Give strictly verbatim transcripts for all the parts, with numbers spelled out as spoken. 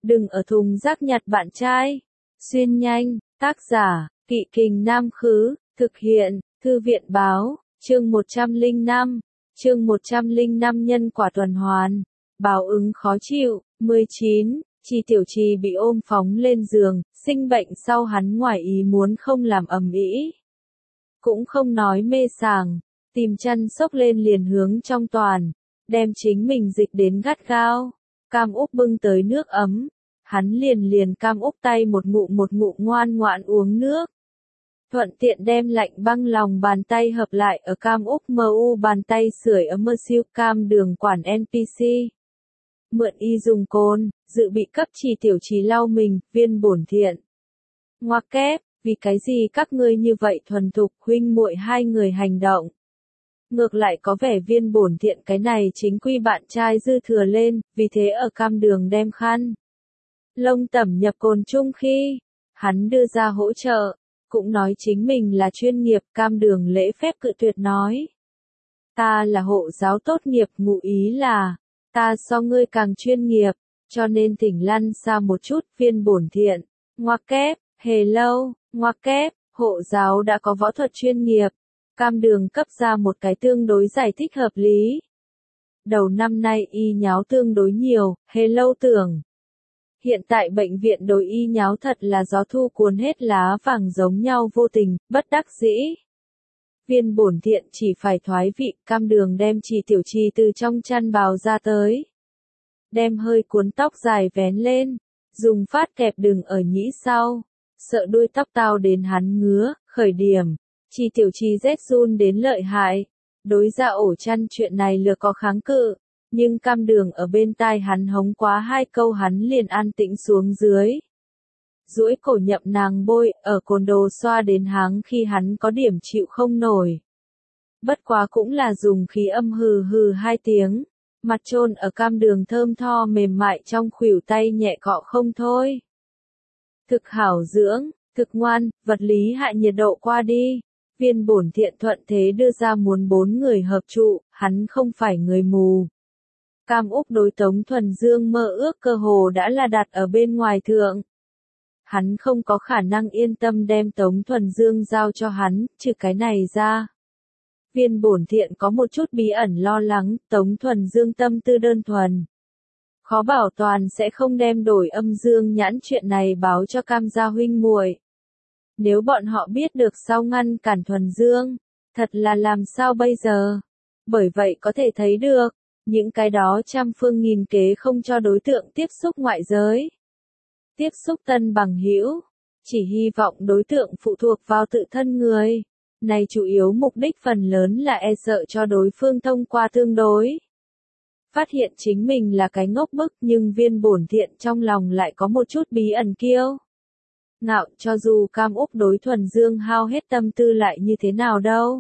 Đừng ở thùng rác nhặt bạn trai. Xuyên nhanh, tác giả, Kỵ Kình Nam Khứ, thực hiện, Thư viện Báo, chương một trăm lẻ năm, chương một trăm lẻ năm nhân quả tuần hoàn, báo ứng khó chịu, mười chín, Chi Tiểu Trì bị ôm phóng lên giường, sinh bệnh sau hắn ngoài ý muốn không làm ầm ĩ, cũng không nói mê sảng, tìm chăn xốc lên liền hướng trong toàn, đem chính mình dịch đến gắt gao, Cam Úc bưng tới nước ấm. Hắn liền liền Cam Úc tay một ngụm một ngụm ngoan ngoãn uống nước. Thuận tiện đem lạnh băng lòng bàn tay hợp lại ở Cam Úc mờ u bàn tay sưởi ấm mơ siêu cam đường quản en pê xê. Mượn y dùng cồn, dự bị cấp Chi Tiểu Trì lau mình, viên bổn thiện. Ngoặc kép, vì cái gì các ngươi như vậy thuần thục huynh muội hai người hành động. Ngược lại có vẻ viên bổn thiện cái này chính quy bạn trai dư thừa lên, vì thế ở cam đường đem khăn. Lông tẩm nhập cồn chung khi, hắn đưa ra hỗ trợ, cũng nói chính mình là chuyên nghiệp, cam đường lễ phép cự tuyệt nói. Ta là hộ giáo tốt nghiệp, ngụ ý là, ta so ngươi càng chuyên nghiệp, cho nên thỉnh lăn xa một chút, viên bổn thiện, ngoặc kép, hề lâu, ngoặc kép, hộ giáo đã có võ thuật chuyên nghiệp, cam đường cấp ra một cái tương đối giải thích hợp lý. Đầu năm nay y nháo tương đối nhiều, hề lâu tưởng. Hiện tại bệnh viện đối y nháo thật là gió thu cuốn hết lá vàng giống nhau vô tình, bất đắc dĩ. Viên bổn thiện chỉ phải thoái vị, cam đường đem Chi Tiểu Trì từ trong chăn bào ra tới. Đem hơi cuốn tóc dài vén lên, dùng phát kẹp đừng ở nhĩ sau, sợ đuôi tóc tao đến hắn ngứa, khởi điểm. Chi Tiểu Trì rét run đến lợi hại, đối ra ổ chăn chuyện này lừa có kháng cự. Nhưng cam đường ở bên tai hắn hống quá hai câu hắn liền an tĩnh xuống dưới. Duỗi cổ nhậm nàng bôi, ở cồn đồ xoa đến háng khi hắn có điểm chịu không nổi. Bất quá cũng là dùng khí âm hừ hừ hai tiếng, mặt trôn ở cam đường thơm tho mềm mại trong khuỷu tay nhẹ cọ không thôi. Thực hảo dưỡng, thực ngoan, vật lý hạ nhiệt độ qua đi. Viên bổn thiện thuận thế đưa ra muốn bốn người hợp trụ, hắn không phải người mù. Cam Úc đối Tống Thuần Dương mơ ước cơ hồ đã là đặt ở bên ngoài thượng. Hắn không có khả năng yên tâm đem Tống Thuần Dương giao cho hắn, trừ cái này ra. Viên bổn thiện có một chút bí ẩn lo lắng, Tống Thuần Dương tâm tư đơn thuần. Khó bảo toàn sẽ không đem đổi âm dương nhãn chuyện này báo cho Cam gia huynh muội. Nếu bọn họ biết được sau ngăn cản Thuần Dương, thật là làm sao bây giờ? Bởi vậy có thể thấy được. Những cái đó trăm phương nghìn kế không cho đối tượng tiếp xúc ngoại giới. Tiếp xúc tân bằng hữu, chỉ hy vọng đối tượng phụ thuộc vào tự thân người. Này chủ yếu mục đích phần lớn là e sợ cho đối phương thông qua tương đối. Phát hiện chính mình là cái ngốc bức nhưng viên bổn thiện trong lòng lại có một chút bí ẩn kiêu. Ngạo cho dù Cam Úc đối Thuần Dương hao hết tâm tư lại như thế nào đâu.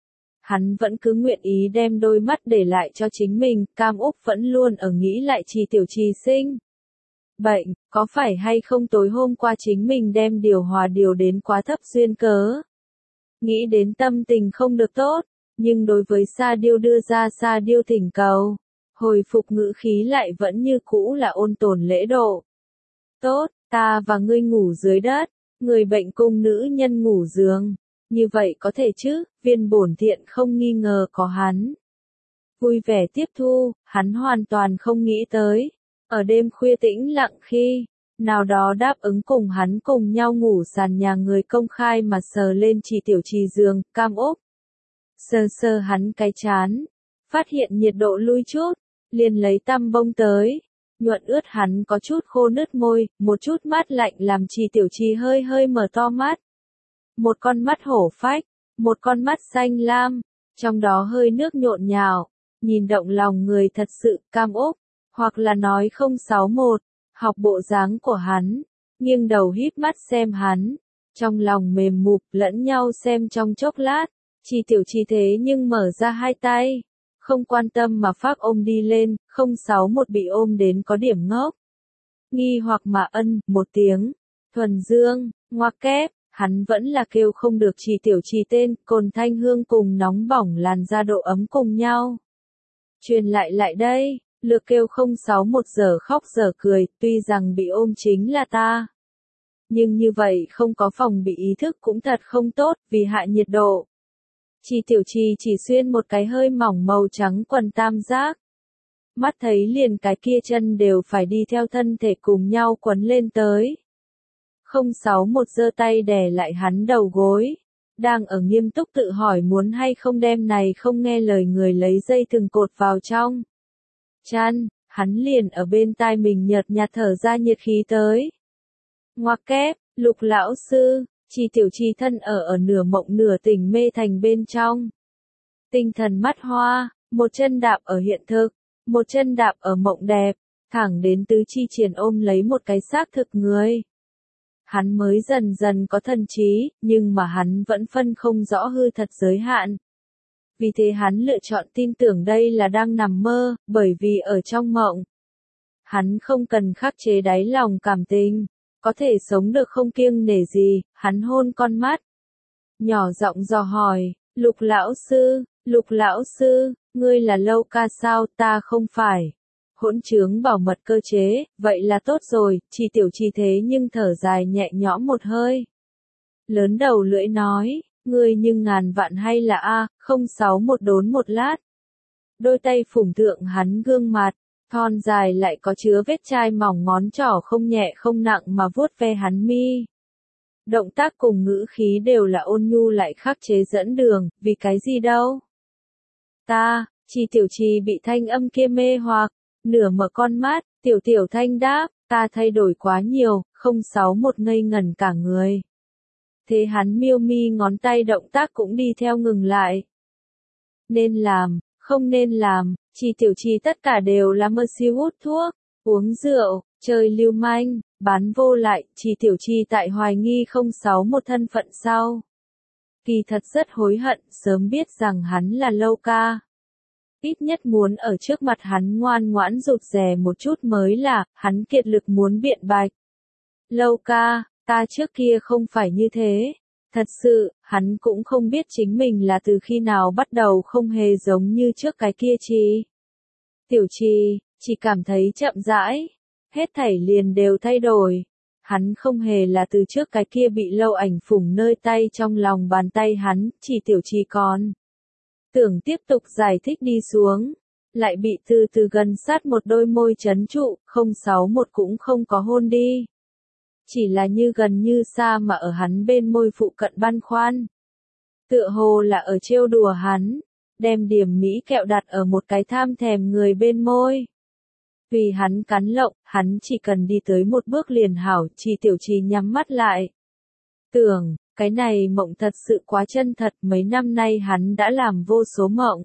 Hắn vẫn cứ nguyện ý đem đôi mắt để lại cho chính mình, Cam Úc vẫn luôn ở nghĩ lại Chi Tiểu Trì sinh. Bệnh, có phải hay không tối hôm qua chính mình đem điều hòa điều đến quá thấp duyên cớ. Nghĩ đến tâm tình không được tốt, nhưng đối với Sa Điêu đưa ra Sa Điêu thỉnh cầu, hồi phục ngữ khí lại vẫn như cũ là ôn tồn lễ độ. Tốt, ta và ngươi ngủ dưới đất, người bệnh cùng nữ nhân ngủ giường. Như vậy có thể chứ, viên bổn thiện không nghi ngờ có hắn. Vui vẻ tiếp thu, hắn hoàn toàn không nghĩ tới. Ở đêm khuya tĩnh lặng khi, nào đó đáp ứng cùng hắn cùng nhau ngủ sàn nhà người công khai mà sờ lên Chi Tiểu Trì giường, Cam Úc. Sờ sờ hắn cái chán, phát hiện nhiệt độ lui chút, liền lấy tăm bông tới. Nhuận ướt hắn có chút khô nứt môi, một chút mát lạnh làm Chi Tiểu Trì hơi hơi mở to mắt. Một con mắt hổ phách, một con mắt xanh lam, trong đó hơi nước nhộn nhào, nhìn động lòng người thật sự, Cam Úc, hoặc là nói không sáu một, học bộ dáng của hắn, nghiêng đầu híp mắt xem hắn, trong lòng mềm mụp lẫn nhau xem trong chốc lát, Chi Tiểu Trì thế nhưng mở ra hai tay, không quan tâm mà phát ôm đi lên, không sáu một bị ôm đến có điểm ngốc. Nghi hoặc mà ân, một tiếng, Thuần Dương, ngoặc kép. Hắn vẫn là kêu không được Chi Tiểu Trì tên, cồn thanh hương cùng nóng bỏng làn da độ ấm cùng nhau. Truyền lại lại đây, Lược kêu không sáu một giờ khóc giờ cười, tuy rằng bị ôm chính là ta. Nhưng như vậy không có phòng bị ý thức cũng thật không tốt, vì hạ nhiệt độ. Chi Tiểu Chi chỉ xuyên một cái hơi mỏng màu trắng quần tam giác. Mắt thấy liền cái kia chân đều phải đi theo thân thể cùng nhau quấn lên tới. không sáu một giơ tay đè lại hắn đầu gối. Đang ở nghiêm túc tự hỏi muốn hay không đem này không nghe lời người lấy dây thừng cột vào trong chăn, hắn liền ở bên tai mình nhợt nhạt thở ra nhiệt khí tới. Ngoặc kép, Lục lão sư, Chi Tiểu Chi thân ở ở nửa mộng nửa tỉnh mê thành bên trong. Tinh thần mắt hoa, một chân đạp ở hiện thực, một chân đạp ở mộng đẹp, thẳng đến tứ chi triền ôm lấy một cái xác thực người. Hắn mới dần dần có thần trí, nhưng mà hắn vẫn phân không rõ hư thật giới hạn. Vì thế hắn lựa chọn tin tưởng đây là đang nằm mơ, bởi vì ở trong mộng. Hắn không cần khắc chế đáy lòng cảm tình, có thể sống được không kiêng nể gì, hắn hôn con mắt. Nhỏ giọng dò hỏi, Lục lão sư, Lục lão sư, ngươi là Lâu ca sao, ta không phải. Hỗn trướng bảo mật cơ chế, vậy là tốt rồi, Chi Tiểu Chi thế nhưng thở dài nhẹ nhõm một hơi. Lớn đầu lưỡi nói, ngươi nhưng ngàn vạn hay là A, không sáu một đốn một lát. Đôi tay phủng thượng hắn gương mặt, thon dài lại có chứa vết chai mỏng ngón trỏ không nhẹ không nặng mà vuốt ve hắn mi. Động tác cùng ngữ khí đều là ôn nhu lại khắc chế dẫn đường, vì cái gì đâu. Ta, Chi Tiểu Chi bị thanh âm kia mê hoặc, nửa mở con mắt, Tiểu Tiểu thanh đáp, ta thay đổi quá nhiều, không sáu một ngây ngẩn cả người. Thế hắn miêu mi ngón tay động tác cũng đi theo ngừng lại. Nên làm, không nên làm, Chi Tiểu Chi tất cả đều là mơ siêu hút thuốc, uống rượu, chơi lưu manh, bán vô lại, Chi Tiểu Chi tại hoài nghi không sáu một thân phận sau. Kỳ thật rất hối hận, sớm biết rằng hắn là Lâu ca. Ít nhất muốn ở trước mặt hắn ngoan ngoãn rụt rè một chút mới là, hắn kiệt lực muốn biện bạch. Lâu ca, ta trước kia không phải như thế. Thật sự, hắn cũng không biết chính mình là từ khi nào bắt đầu không hề giống như trước cái kia Chi. Tiểu Chi, chỉ cảm thấy chậm rãi, hết thảy liền đều thay đổi. Hắn không hề là từ trước cái kia bị Lâu ảnh phủng nơi tay trong lòng bàn tay hắn, chỉ Tiểu Chi còn. Tưởng tiếp tục giải thích đi xuống, lại bị từ từ gần sát một đôi môi chấn trụ, không sáu một cũng không có hôn đi. Chỉ là như gần như xa mà ở hắn bên môi phụ cận băn khoăn. Tựa hồ là ở trêu đùa hắn, đem điểm mỹ kẹo đặt ở một cái tham thèm người bên môi. Vì hắn cắn lộng, hắn chỉ cần đi tới một bước liền hảo, Chi Tiểu Chi nhắm mắt lại. Tưởng, cái này mộng thật sự quá chân thật, mấy năm nay hắn đã làm vô số mộng.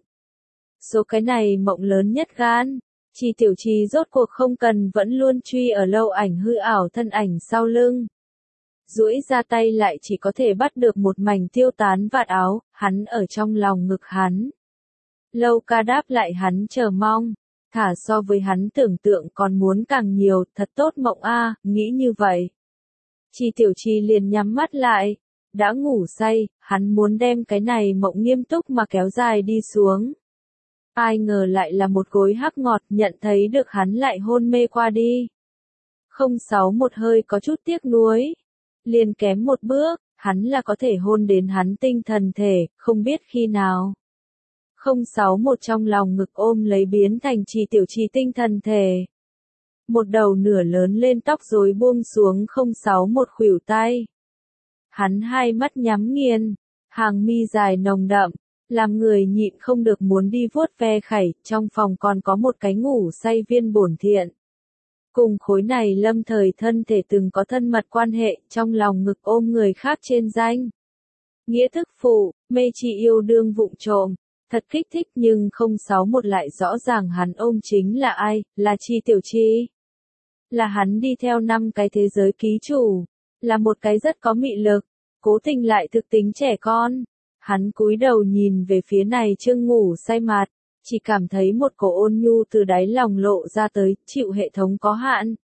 Số cái này mộng lớn nhất gan, Chi Tiểu Chi rốt cuộc không cần vẫn luôn truy ở Lâu ảnh hư ảo thân ảnh sau lưng. Duỗi ra tay lại chỉ có thể bắt được một mảnh tiêu tán vạt áo, hắn ở trong lòng ngực hắn. Lâu ca đáp lại hắn chờ mong, thả so với hắn tưởng tượng còn muốn càng nhiều, thật tốt mộng a, nghĩ như vậy. Chi Tiểu Chi liền nhắm mắt lại, đã ngủ say, hắn muốn đem cái này mộng nghiêm túc mà kéo dài đi xuống. Ai ngờ lại là một gối hắc ngọt, nhận thấy được hắn lại hôn mê qua đi. không sáu một hơi có chút tiếc nuối, liền kém một bước, hắn là có thể hôn đến hắn tinh thần thể, không biết khi nào. không sáu một trong lòng ngực ôm lấy biến thành Chi Tiểu Chi tinh thần thể. Một đầu nửa lớn lên tóc rối buông xuống không sáu một khuỷu tay. Hắn hai mắt nhắm nghiền, hàng mi dài nồng đậm, làm người nhịn không được muốn đi vuốt ve khẩy, trong phòng còn có một cái ngủ say viên bổn thiện. Cùng khối này lâm thời thân thể từng có thân mật quan hệ, trong lòng ngực ôm người khác trên danh. Nghĩa thức phụ, mê chi yêu đương vụng trộm, thật kích thích nhưng không sáu một lại rõ ràng hắn ôm chính là ai, là Chi Tiểu Chi. Là hắn đi theo năm cái thế giới ký chủ, là một cái rất có mị lực, cố tình lại thực tính trẻ con. Hắn cúi đầu nhìn về phía này Trương ngủ say mặt, chỉ cảm thấy một cổ ôn nhu từ đáy lòng lộ ra tới, chịu hệ thống có hạn.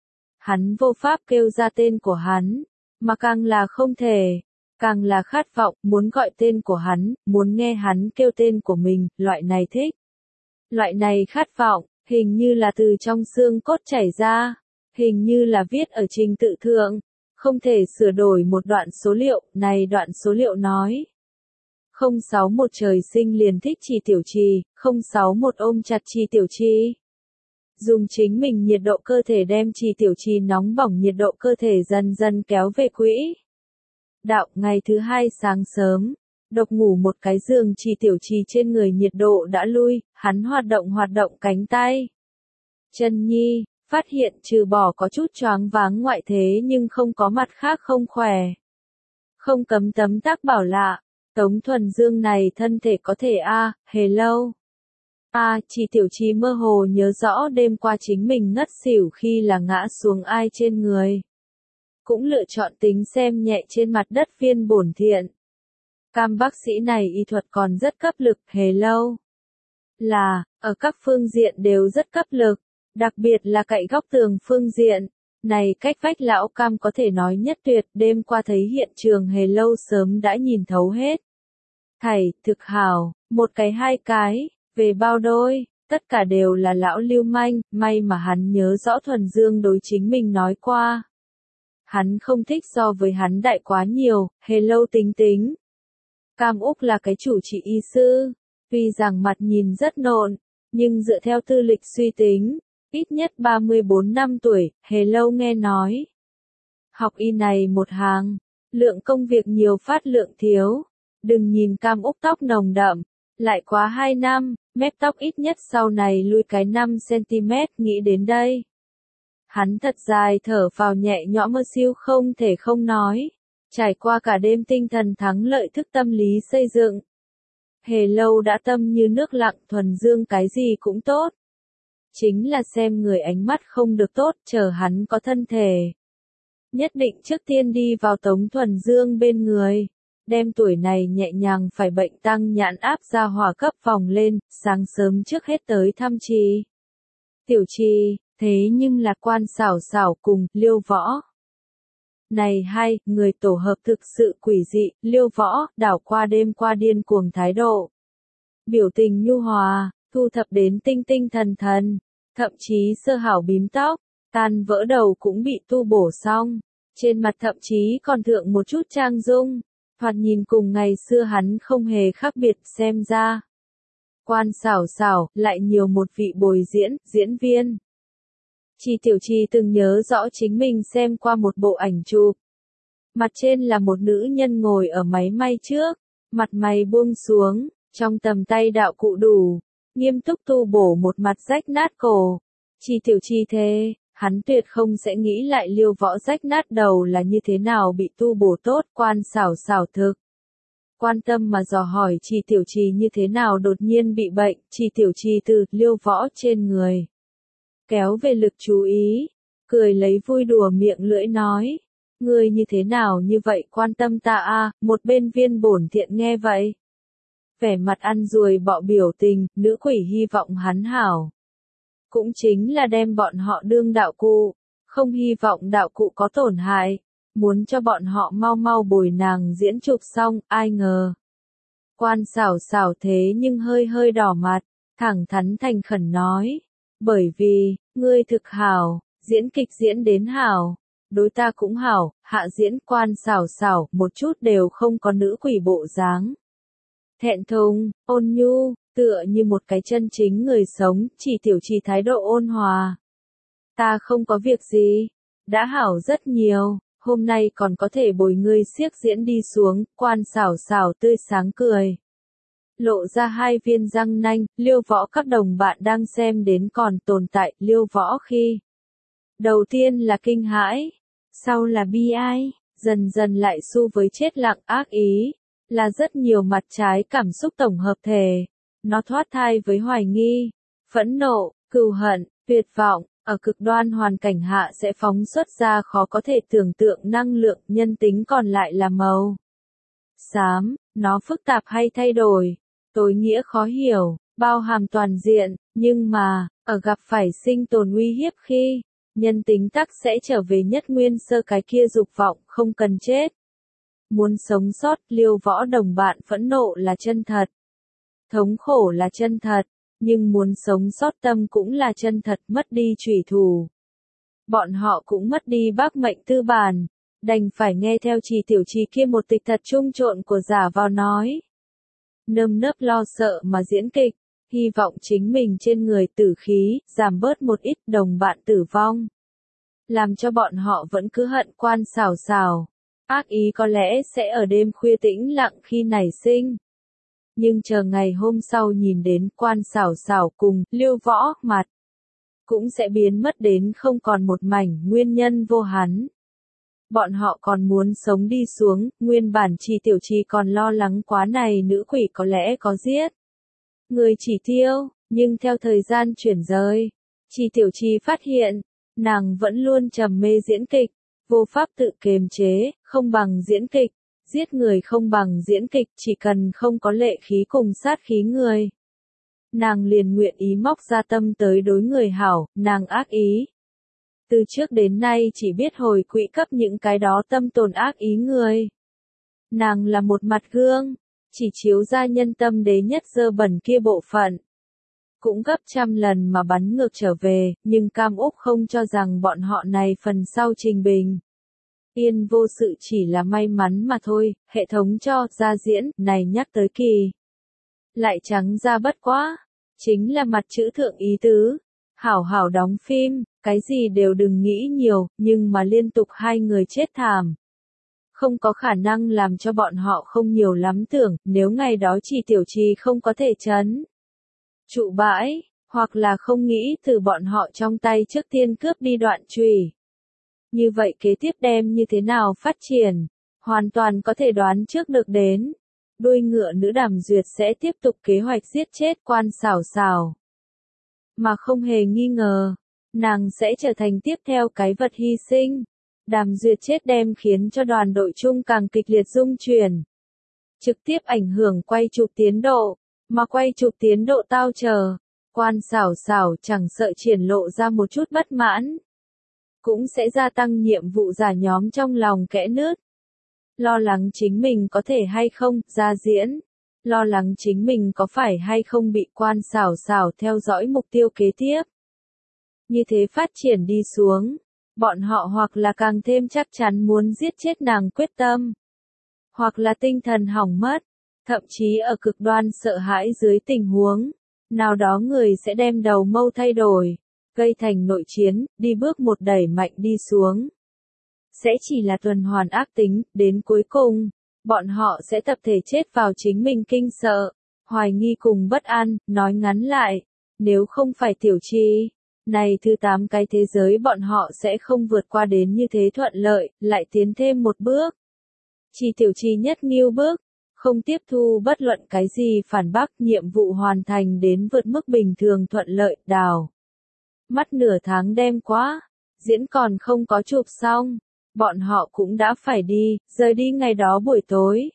Hắn vô pháp kêu ra tên của hắn, mà càng là không thể, càng là khát vọng, muốn gọi tên của hắn, muốn nghe hắn kêu tên của mình, loại này thích. Loại này khát vọng, hình như là từ trong xương cốt chảy ra, hình như là viết ở trình tự thượng, không thể sửa đổi một đoạn số liệu, này đoạn số liệu nói. không sáu một trời sinh liền thích Trì Tiểu Trì, không sáu một ôm chặt Trì Tiểu Trì. Dùng chính mình nhiệt độ cơ thể đem Trì Tiểu Trì nóng bỏng nhiệt độ cơ thể dần dần kéo về quỹ đạo. Ngày thứ hai sáng sớm, độc ngủ một cái giường Trì Tiểu Trì trên người nhiệt độ đã lui, hắn hoạt động hoạt động cánh tay. Chân nhi, phát hiện trừ bỏ có chút choáng váng ngoại thế nhưng không có mặt khác không khỏe. Không cấm tấm tắc bảo lạ, Tống Thuần Dương này thân thể có thể a, à, hề lâu. A, à, Trì Tiểu Trì mơ hồ nhớ rõ đêm qua chính mình ngất xỉu khi là ngã xuống ai trên người. Cũng lựa chọn tính xem nhẹ trên mặt đất viên bổn thiện. Cam bác sĩ này y thuật còn rất cấp lực, hề lâu. Là, ở các phương diện đều rất cấp lực, đặc biệt là cậy góc tường phương diện. Này cách vách lão Cam có thể nói nhất tuyệt, đêm qua thấy hiện trường hề lâu sớm đã nhìn thấu hết. Thầy, thực hảo, một cái hai cái, về bao đôi, tất cả đều là lão lưu manh, may mà hắn nhớ rõ Thuần Dương đối chính mình nói qua. Hắn không thích so với hắn đại quá nhiều, hề lâu tính tính. Cam Úc là cái chủ trị y sư, tuy rằng mặt nhìn rất nộn, nhưng dựa theo tư lịch suy tính, ít nhất ba mươi bốn năm tuổi, hề lâu nghe nói. Học y này một hàng, lượng công việc nhiều phát lượng thiếu, đừng nhìn Cam Úc tóc nồng đậm, lại quá hai năm, mép tóc ít nhất sau này lui cái năm xăng-ti-mét, nghĩ đến đây. Hắn thật dài thở phào nhẹ nhõm mơ siêu không thể không nói, trải qua cả đêm tinh thần thắng lợi thức tâm lý xây dựng. Hề lâu đã tâm như nước lặng, Thuần Dương cái gì cũng tốt. Chính là xem người ánh mắt không được tốt, chờ hắn có thân thể. Nhất định trước tiên đi vào Tống Thuần Dương bên người, đem tuổi này nhẹ nhàng phải bệnh tăng nhãn áp ra hỏa cấp vòng lên, sáng sớm trước hết tới thăm Trì Tiểu Trì, thế nhưng là Quan Xảo Xảo cùng Liêu Võ. Này hai, người tổ hợp thực sự quỷ dị, Liêu Võ, đảo qua đêm qua điên cuồng thái độ. Biểu tình nhu hòa, thu thập đến tinh tinh thần thần, thậm chí sơ hảo bím tóc, tan vỡ đầu cũng bị tu bổ xong, trên mặt thậm chí còn thượng một chút trang dung, thoạt nhìn cùng ngày xưa hắn không hề khác biệt xem ra. Quan Xảo Xảo, lại nhiều một vị bồi diễn, diễn viên. Trì Tiểu Trì từng nhớ rõ chính mình xem qua một bộ ảnh chụp. Mặt trên là một nữ nhân ngồi ở máy may trước, mặt mày buông xuống, trong tầm tay đạo cụ đủ, nghiêm túc tu bổ một mặt rách nát cổ. Trì Tiểu Trì thế, hắn tuyệt không sẽ nghĩ lại Liêu Võ rách nát đầu là như thế nào bị tu bổ tốt. Quan Xảo Xảo thực quan tâm mà dò hỏi Trì Tiểu Trì như thế nào đột nhiên bị bệnh. Trì Tiểu Trì từ Liêu Võ trên người kéo về lực chú ý, cười lấy vui đùa miệng lưỡi nói, ngươi như thế nào như vậy quan tâm ta a? Một bên viên bổn thiện nghe vậy, vẻ mặt ăn ruồi bọ biểu tình, nữ quỷ hy vọng hắn hảo. Cũng chính là đem bọn họ đương đạo cụ, không hy vọng đạo cụ có tổn hại, muốn cho bọn họ mau mau bồi nàng diễn chụp xong, ai ngờ. Quan Xảo Xảo thế nhưng hơi hơi đỏ mặt, thẳng thắn thành khẩn nói, bởi vì, ngươi thực hảo, diễn kịch diễn đến hảo, đối ta cũng hảo, hạ diễn. Quan Xảo Xảo một chút đều không có nữ quỷ bộ dáng. Thẹn thùng, ôn nhu, tựa như một cái chân chính người sống. Trì Tiểu Trì thái độ ôn hòa. Ta không có việc gì, đã hảo rất nhiều, hôm nay còn có thể bồi ngươi siếc diễn đi xuống. Quan Xảo Xảo tươi sáng cười, lộ ra hai viên răng nanh. Liêu Võ các đồng bạn đang xem đến còn tồn tại. Liêu Võ khi đầu tiên là kinh hãi, sau là bi ai, dần dần lại xu với chết lặng ác ý, là rất nhiều mặt trái cảm xúc tổng hợp thể. Nó thoát thai với hoài nghi, phẫn nộ, cừu hận, tuyệt vọng, ở cực đoan hoàn cảnh hạ sẽ phóng xuất ra khó có thể tưởng tượng năng lượng. Nhân tính còn lại là màu xám, nó phức tạp hay thay đổi, tối nghĩa khó hiểu, bao hàm toàn diện, nhưng mà, ở gặp phải sinh tồn uy hiếp khi, nhân tính tắc sẽ trở về nhất nguyên sơ cái kia dục vọng không cần chết. Muốn sống sót. Liêu Võ đồng bạn phẫn nộ là chân thật, thống khổ là chân thật, nhưng muốn sống sót tâm cũng là chân thật, mất đi chủy thủ. Bọn họ cũng mất đi bác mệnh tư bản, đành phải nghe theo Trì Tiểu Trì kia một tịch thật trung trộn của giả vào nói. Nơm nớp lo sợ mà diễn kịch, hy vọng chính mình trên người tử khí, giảm bớt một ít đồng bạn tử vong. Làm cho bọn họ vẫn cứ hận Quan Sảo Sảo. Ác ý có lẽ sẽ ở đêm khuya tĩnh lặng khi nảy sinh. Nhưng chờ ngày hôm sau nhìn đến Quan Sảo Sảo cùng Lưu Võ mặt, cũng sẽ biến mất đến không còn một mảnh, nguyên nhân vô hắn. Bọn họ còn muốn sống đi xuống, nguyên bản Trì Tiểu Trì còn lo lắng quá này nữ quỷ có lẽ có giết người chỉ tiêu, nhưng theo thời gian chuyển rời, Trì Tiểu Trì phát hiện, nàng vẫn luôn trầm mê diễn kịch, vô pháp tự kiềm chế, không bằng diễn kịch, giết người không bằng diễn kịch, chỉ cần không có lệ khí cùng sát khí người. Nàng liền nguyện ý móc ra tâm tới đối người hảo, nàng ác ý. Từ trước đến nay chỉ biết hồi quỹ cấp những cái đó tâm tồn ác ý người. Nàng là một mặt gương, chỉ chiếu ra nhân tâm đế nhất dơ bẩn kia bộ phận. Cũng gấp trăm lần mà bắn ngược trở về, nhưng Cam Úc không cho rằng bọn họ này phần sau trình bình. Yên vô sự chỉ là may mắn mà thôi, hệ thống cho ra diễn, này nhắc tới kỳ. Lại trắng ra bất quá, chính là mặt chữ thượng ý tứ. Hảo hảo đóng phim, cái gì đều đừng nghĩ nhiều, nhưng mà liên tục hai người chết thảm. Không có khả năng làm cho bọn họ không nhiều lắm tưởng, nếu ngày đó Trì Tiểu Trì không có thể chấn trụ bãi, hoặc là không nghĩ từ bọn họ trong tay trước tiên cướp đi đoạn chùy. Như vậy kế tiếp đem như thế nào phát triển, hoàn toàn có thể đoán trước được đến. Đuôi ngựa nữ Đàm Duyệt sẽ tiếp tục kế hoạch giết chết Quan Sảo Sảo. Mà không hề nghi ngờ, nàng sẽ trở thành tiếp theo cái vật hy sinh. Đàm Duyệt chết đem khiến cho đoàn đội chung càng kịch liệt rung chuyển. Trực tiếp ảnh hưởng quay chụp tiến độ, mà quay chụp tiến độ tao chờ. Quan Sảo Sảo chẳng sợ triển lộ ra một chút bất mãn. Cũng sẽ gia tăng nhiệm vụ giả nhóm trong lòng kẽ nứt. Lo lắng chính mình có thể hay không ra diễn. Lo lắng chính mình có phải hay không bị Quan Sảo Sảo theo dõi mục tiêu kế tiếp. Như thế phát triển đi xuống, bọn họ hoặc là càng thêm chắc chắn muốn giết chết nàng quyết tâm, hoặc là tinh thần hỏng mất, thậm chí ở cực đoan sợ hãi dưới tình huống, nào đó người sẽ đem đầu mâu thay đổi, gây thành nội chiến, đi bước một đẩy mạnh đi xuống. Sẽ chỉ là tuần hoàn ác tính, đến cuối cùng, bọn họ sẽ tập thể chết vào chính mình kinh sợ, hoài nghi cùng bất an, nói ngắn lại, nếu không phải Tiểu Trì, này thứ tám cái thế giới bọn họ sẽ không vượt qua đến như thế thuận lợi, lại tiến thêm một bước. Trì Tiểu Trì nhất nghiêu bước, không tiếp thu bất luận cái gì phản bác, nhiệm vụ hoàn thành đến vượt mức bình thường thuận lợi, đào. Mắt nửa tháng đêm quá, diễn còn không có chụp xong. Bọn họ cũng đã phải đi, rời đi ngày đó buổi tối.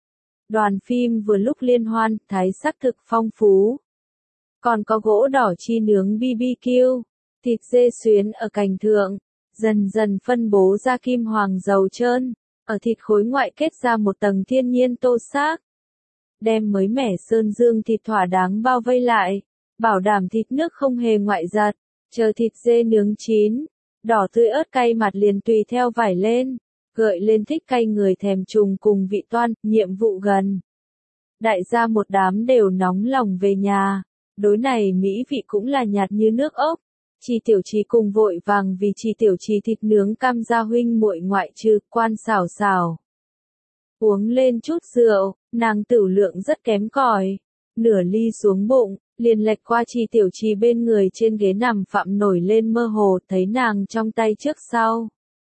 Đoàn phim vừa lúc liên hoan, thái sắc thực phong phú. Còn có gỗ đỏ chi nướng bê bê kiu, thịt dê xuyến ở cành thượng, dần dần phân bố ra kim hoàng dầu trơn, ở thịt khối ngoại kết ra một tầng thiên nhiên tô xác. Đem mới mẻ sơn dương thịt thỏa đáng bao vây lại, bảo đảm thịt nước không hề ngoại giật, chờ thịt dê nướng chín. Đỏ tươi ớt cay mặt liền tùy theo vải lên, gợi lên thích cay người thèm trùng cùng vị toan, nhiệm vụ gần. Đại gia một đám đều nóng lòng về nhà, đối này mỹ vị cũng là nhạt như nước ốc. Trì Tiểu Trì cùng vội vàng vì Trì Tiểu Trì thịt nướng cam gia huynh muội ngoại trừ Quan Sảo Sảo. Uống lên chút rượu, nàng tửu lượng rất kém cỏi, nửa ly xuống bụng. Liền lệch qua Trì Tiểu Trì bên người trên ghế nằm phạm nổi lên mơ hồ, thấy nàng trong tay trước sau.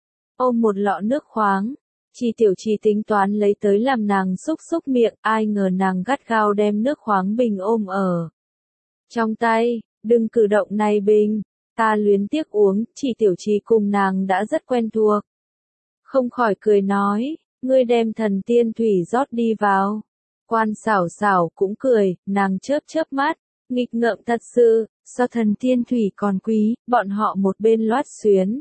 Ôm một lọ nước khoáng, Trì Tiểu Trì tính toán lấy tới làm nàng xúc xúc miệng, ai ngờ nàng gắt gao đem nước khoáng bình ôm ở trong tay, đừng cử động này bình, ta luyến tiếc uống, Trì Tiểu Trì cùng nàng đã rất quen thuộc. Không khỏi cười nói, ngươi đem thần tiên thủy rót đi vào. Quan Sảo Sảo cũng cười, nàng chớp chớp mắt. Nghịch ngợm thật sự, so thần tiên thủy còn quý, bọn họ một bên loát xuyến.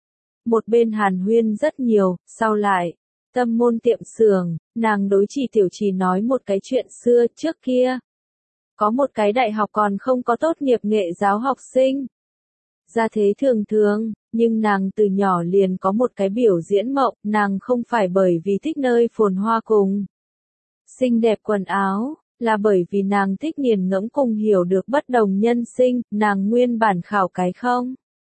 Một bên hàn huyên rất nhiều, sau lại, tâm môn tiệm xưởng, nàng đối Trì Tiểu Trì nói một cái chuyện xưa trước kia. Có một cái đại học còn không có tốt nghiệp nghệ giáo học sinh. Gia thế thường thường, nhưng nàng từ nhỏ liền có một cái biểu diễn mộng, nàng không phải bởi vì thích nơi phồn hoa cùng xinh đẹp quần áo, là bởi vì nàng thích nghiền ngẫm cùng hiểu được bất đồng nhân sinh, nàng nguyên bản khảo cái không.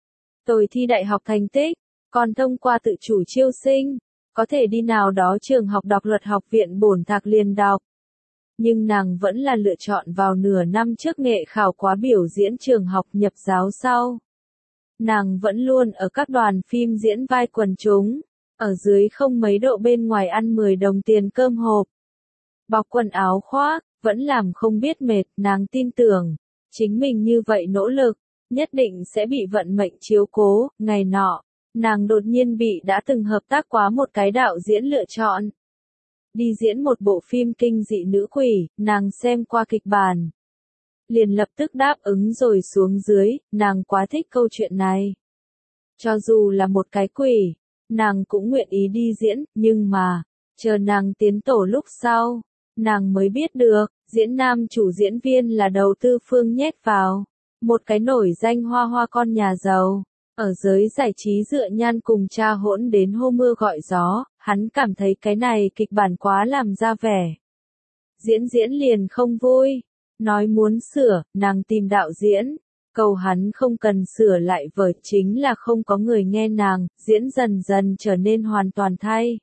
Tôi thi đại học thành tích, còn thông qua tự chủ chiêu sinh, có thể đi nào đó trường học đọc luật học viện bổn thạc liền đọc. Nhưng nàng vẫn là lựa chọn vào nửa năm trước nghệ khảo khóa biểu diễn trường học nhập giáo sau. Nàng vẫn luôn ở các đoàn phim diễn vai quần chúng, ở dưới không mấy độ bên ngoài ăn mười đồng tiền cơm hộp. Bọc quần áo khoác, vẫn làm không biết mệt, nàng tin tưởng, chính mình như vậy nỗ lực, nhất định sẽ bị vận mệnh chiếu cố, ngày nọ, nàng đột nhiên bị đã từng hợp tác quá một cái đạo diễn lựa chọn. Đi diễn một bộ phim kinh dị nữ quỷ, nàng xem qua kịch bản. Liền lập tức đáp ứng rồi xuống dưới, nàng quá thích câu chuyện này. Cho dù là một cái quỷ, nàng cũng nguyện ý đi diễn, nhưng mà, chờ nàng tiến tổ lúc sau, nàng mới biết được, diễn nam chủ diễn viên là đầu tư phương nhét vào. Một cái nổi danh hoa hoa con nhà giàu, ở giới giải trí dựa nhan cùng cha hỗn đến hô mưa gọi gió, hắn cảm thấy cái này kịch bản quá làm ra vẻ. Diễn diễn liền không vui, nói muốn sửa, nàng tìm đạo diễn, cầu hắn không cần sửa lại vở, chính là không có người nghe nàng, diễn dần dần trở nên hoàn toàn thay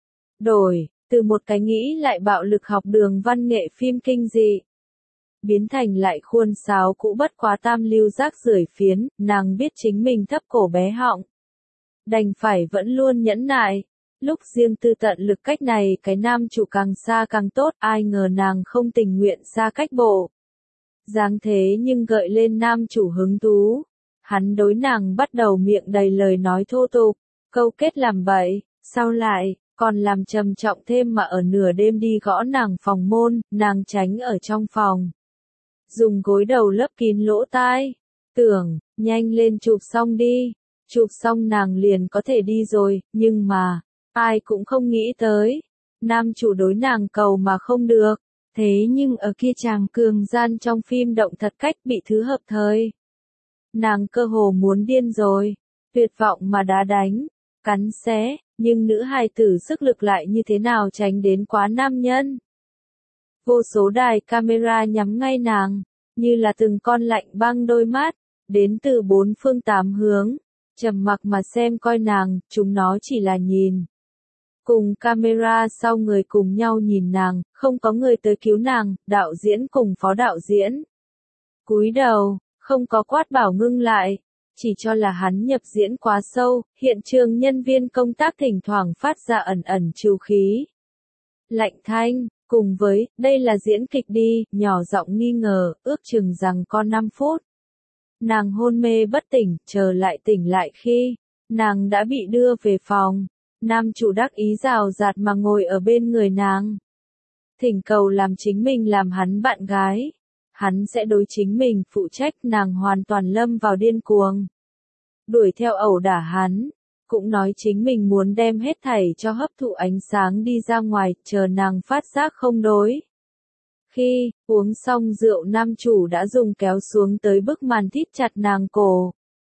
đổi, từ một cái nghĩ lại bạo lực học đường văn nghệ phim kinh dị. Biến thành lại khuôn sáo cũ bất quá tam lưu rác rưởi phiến, nàng biết chính mình thấp cổ bé họng. Đành phải vẫn luôn nhẫn nại, lúc riêng tư tận lực cách này cái nam chủ càng xa càng tốt, ai ngờ nàng không tình nguyện xa cách bộ. Dáng thế nhưng gợi lên nam chủ hứng thú. Hắn đối nàng bắt đầu miệng đầy lời nói thô tục, câu kết làm bậy, sau lại, còn làm trầm trọng thêm mà ở nửa đêm đi gõ nàng phòng môn, nàng tránh ở trong phòng. Dùng gối đầu lấp kín lỗ tai, tưởng, nhanh lên chụp xong đi, chụp xong nàng liền có thể đi rồi, nhưng mà, ai cũng không nghĩ tới, nam chủ đối nàng cầu mà không được, thế nhưng ở kia chàng cường gian trong phim động thật cách bị thứ hợp thời. Nàng cơ hồ muốn điên rồi, tuyệt vọng mà đá đánh, cắn xé, nhưng nữ hài tử sức lực lại như thế nào tránh đến quá nam nhân. Vô số đài camera nhắm ngay nàng, như là từng con lạnh băng đôi mắt, đến từ bốn phương tám hướng, trầm mặc mà xem coi nàng, chúng nó chỉ là nhìn. Cùng camera sau người cùng nhau nhìn nàng, không có người tới cứu nàng, đạo diễn cùng phó đạo diễn. Cúi đầu, không có quát bảo ngưng lại, chỉ cho là hắn nhập diễn quá sâu, hiện trường nhân viên công tác thỉnh thoảng phát ra ẩn ẩn trừ khí. Lạnh thanh, cùng với, đây là diễn kịch đi, nhỏ giọng nghi ngờ, ước chừng rằng con năm phút. Nàng hôn mê bất tỉnh, chờ lại tỉnh lại khi, nàng đã bị đưa về phòng. Nam chủ đắc ý rào rạt mà ngồi ở bên người nàng. Thỉnh cầu làm chính mình làm hắn bạn gái. Hắn sẽ đối chính mình phụ trách, nàng hoàn toàn lâm vào điên cuồng. Đuổi theo ẩu đả hắn. Cũng nói chính mình muốn đem hết thảy cho hấp thụ ánh sáng đi ra ngoài, chờ nàng phát giác không đối. Khi, uống xong rượu nam chủ đã dùng kéo xuống tới bức màn thít chặt nàng cổ.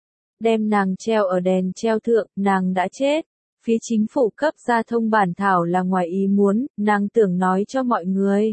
Đem nàng treo ở đèn treo thượng, nàng đã chết. Phía chính phủ cấp ra thông bản thảo là ngoài ý muốn, nàng tưởng nói cho mọi người.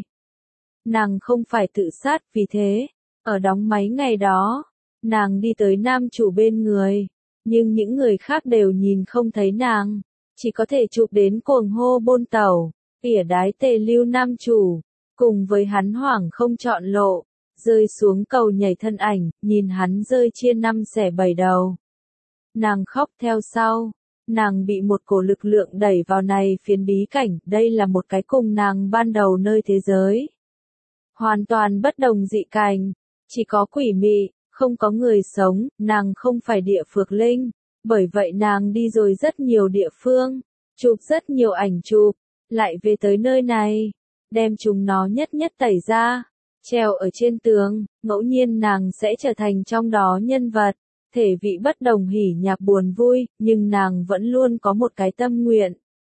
Nàng không phải tự sát, vì thế, ở đóng máy ngày đó, nàng đi tới nam chủ bên người, nhưng những người khác đều nhìn không thấy nàng, chỉ có thể chụp đến cuồng hô bôn tàu, ỉa đái tề lưu nam chủ, cùng với hắn hoảng không chọn lộ, rơi xuống cầu nhảy thân ảnh, nhìn hắn rơi chia năm xẻ bảy đầu. Nàng khóc theo sau. Nàng bị một cổ lực lượng đẩy vào này phiến bí cảnh, đây là một cái cùng nàng ban đầu nơi thế giới. Hoàn toàn bất đồng dị cảnh, chỉ có quỷ mị, không có người sống, nàng không phải địa phược linh, bởi vậy nàng đi rồi rất nhiều địa phương, chụp rất nhiều ảnh chụp, lại về tới nơi này, đem chúng nó nhất nhất tẩy ra, treo ở trên tường, ngẫu nhiên nàng sẽ trở thành trong đó nhân vật. Thể vị bất đồng hỉ nhạc buồn vui, nhưng nàng vẫn luôn có một cái tâm nguyện.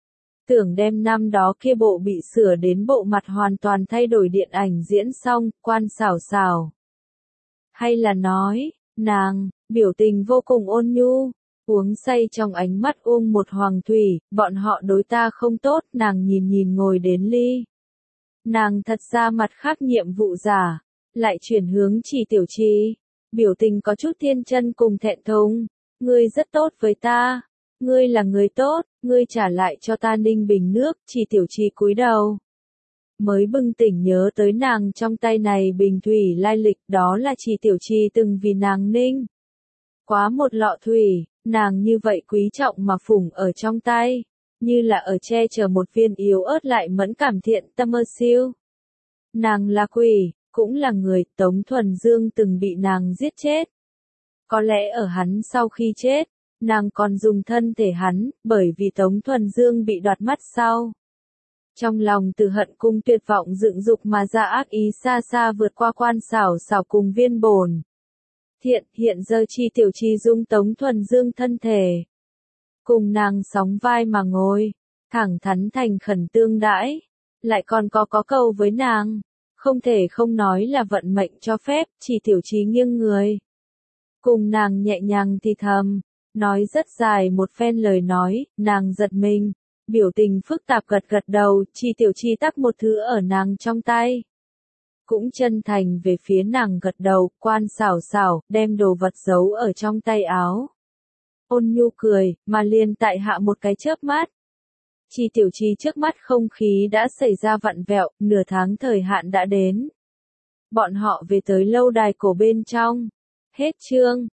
tưởng đem năm đó kia bộ bị sửa đến bộ mặt hoàn toàn thay đổi điện ảnh diễn xong, quan xảo xảo. Hay là nói, nàng, biểu tình vô cùng ôn nhu, uống say trong ánh mắt uông một hoàng thủy, bọn họ đối ta không tốt, nàng nhìn nhìn ngồi đến ly. Nàng thật ra mặt khác nhiệm vụ giả, lại chuyển hướng chỉ tiểu trì, biểu tình có chút thiên chân cùng thẹn thùng, ngươi rất tốt với ta, ngươi là người tốt, ngươi trả lại cho ta ninh bình nước, chỉ tiểu trì cúi đầu. Mới bừng tỉnh nhớ tới nàng trong tay này bình thủy lai lịch, đó là chỉ tiểu trì từng vì nàng ninh. Quá một lọ thủy, nàng như vậy quý trọng mà phủng ở trong tay, như là ở che chở một viên yếu ớt lại mẫn cảm thiện tâm ơ siêu. Nàng là quỷ, cũng là người, Tống Thuần Dương từng bị nàng giết chết. Có lẽ ở hắn sau khi chết, nàng còn dùng thân thể hắn, bởi vì Tống Thuần Dương bị đoạt mắt sau. Trong lòng từ hận cung tuyệt vọng dựng dục mà ra ác ý xa xa vượt qua quan xảo xảo cùng viên bồn. Thiện, hiện giờ chi tiểu chi dung Tống Thuần Dương thân thể. Cùng nàng sóng vai mà ngồi, thẳng thắn thành khẩn tương đãi, lại còn có có câu với nàng, không thể không nói là vận mệnh cho phép, chỉ tiểu chi nghiêng người. Cùng nàng nhẹ nhàng thì thầm, nói rất dài một phen lời nói, nàng giật mình, biểu tình phức tạp gật gật đầu, chi tiểu chi tắc một thứ ở nàng trong tay. Cũng chân thành về phía nàng gật đầu, quan xảo xảo, đem đồ vật giấu ở trong tay áo. Ôn nhu cười, mà liền tại hạ một cái chớp mắt. Chi tiểu chi trước mắt không khí đã xảy ra vặn vẹo, nửa tháng thời hạn đã đến. Bọn họ về tới lâu đài cổ bên trong. Hết chương.